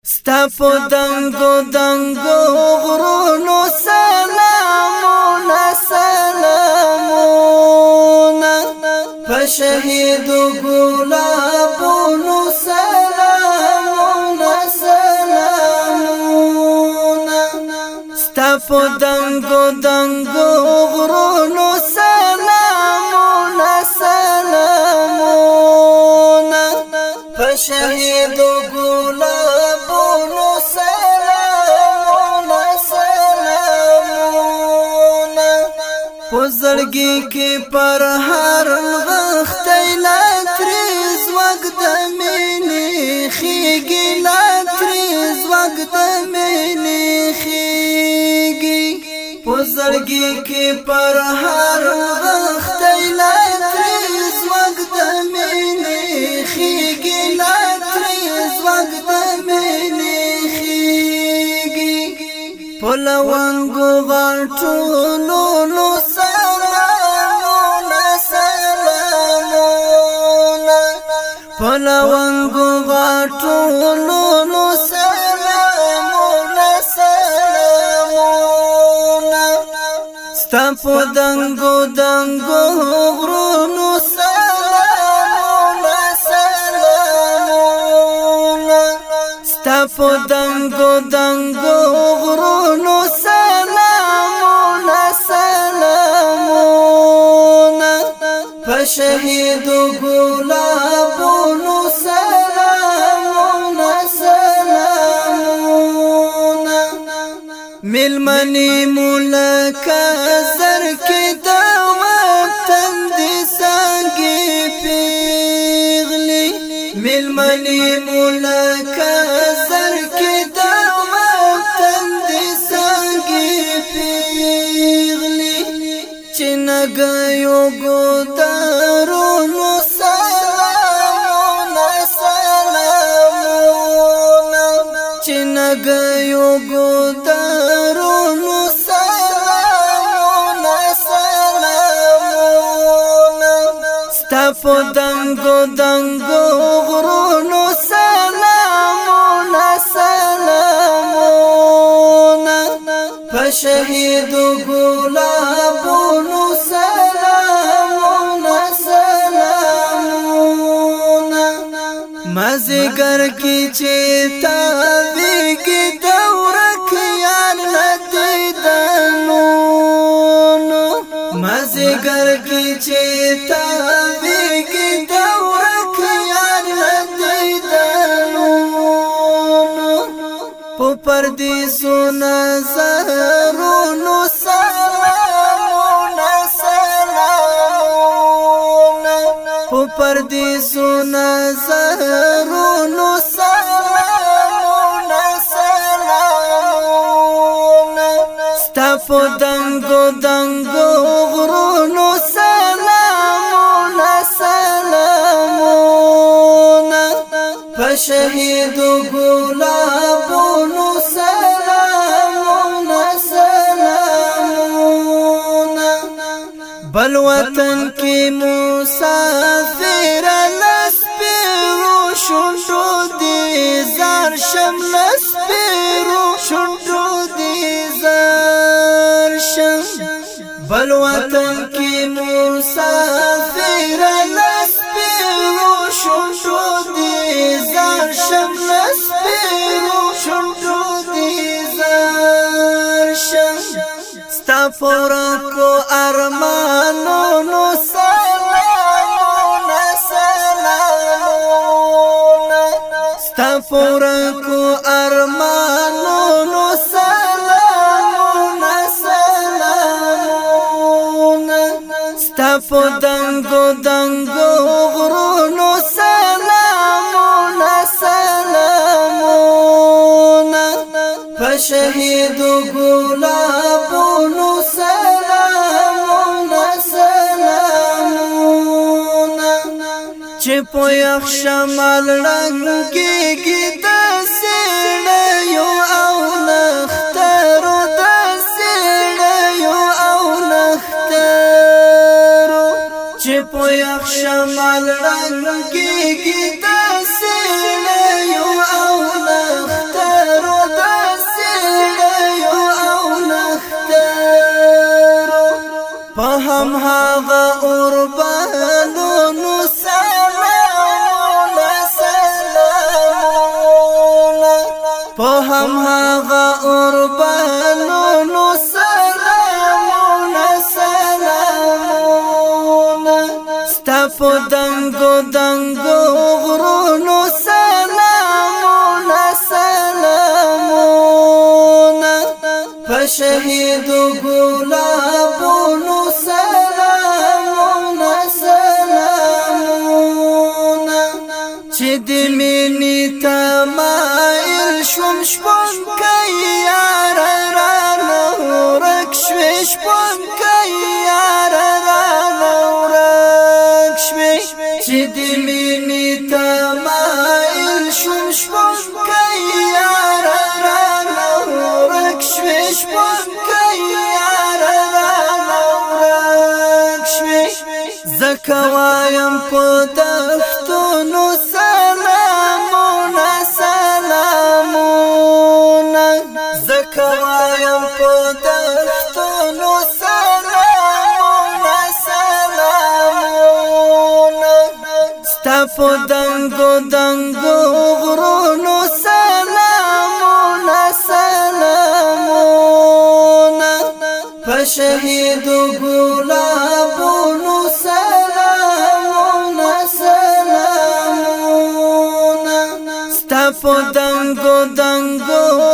ستا په دنګو دنګو غرونو سلامونه سلامونه په شهیدو ګلابونو سلامونه سلامونه ستا په دنګو دنګو غرونو سلامونه سلامونه په شهیدو زړګي کې پر هر وخت لاتریز وخت مینې خيږي لاتریز وخت مینې خيږي په زړګي کې پر هر وخت لاتریز وخت مینې خيږي لاتریز وخت مینې خيږي په لونګو غټونو پلوانگو غاٹولو سلامونا سلامونا ستا پو دنگو دنگو غرونو سلامونا سلامونا ستا پو دنگو دنگو غرونو سلامونا سلامونا پشهیدو گلابونو سلامونا سلامونا ملمنی ملکا زرکی دوام تندی سانگی پیغلی ملمنی ملکا زرکی دوام تندی سانگی پیغلی چنگایو گودارونو چنگایو گودارونو سلامونا سلامونا ستا په دنګو دنګو غرونو سلامونا سلامونا په شهیدو ګلابونو سلامونا سلامونا مازیګر کې چې تاویږي دورک یار ندیدنونو مازیګر کې چې تاویږي دورک یار ندیدنونو په پردیسو نظرونو سلامونا سلامونا په پردیسو نظرونو سلامونا سلامونا ستا په دنګو دنګو غرونو سلامونا سلامونا په شهیدو ګلابونو سلامونا سلامونا بل وطن کې مسافر لسپیرو شوندو دی زار شم لسپیرو شوندو دی زار شم بل وطن کې مسافر لسپیرو شوندو دی زار شم لسپیرو شوندو دی زار شم ستا پورا کو ارمانونو سلامونا سلامونا ستا پورا کو ارمانونو سلامونا سلامونا ستا په دنګو دنګو غرونو سلامونا سلامونا په شهیدو ګلابونو سلامونا سلامونا چې په یخ شمال رنګيږي د سړیو او نخترو د سړیو او نخترو چې په یخ شمال رنګيږي د سړیو او نخترو په هم هغه اوربلونو سلامونه سلامونه ستا په دنګو دنګو غرونو سلامونه سلامونه په شهیدو ګلابونو سلامونه سلامونه چې د مینې تمایل شوم شپون کوي یار رانه ورک شوې شپون کوي یار رانه ورک شوې چې د مینې تمایل شوم شپون کوي یار رانه ورک شوې شپون کوي یار رانه ورک شوې زکه وایم په دښتونو سلامونه سلامونه زکه وایم په دښتونو سلامونه سلامونه ستا په دنګو دنګو غرونو سلامونه سلامونه په شهیدو ګلابونو سلامونه سلامونه ستا په دنګو دنګو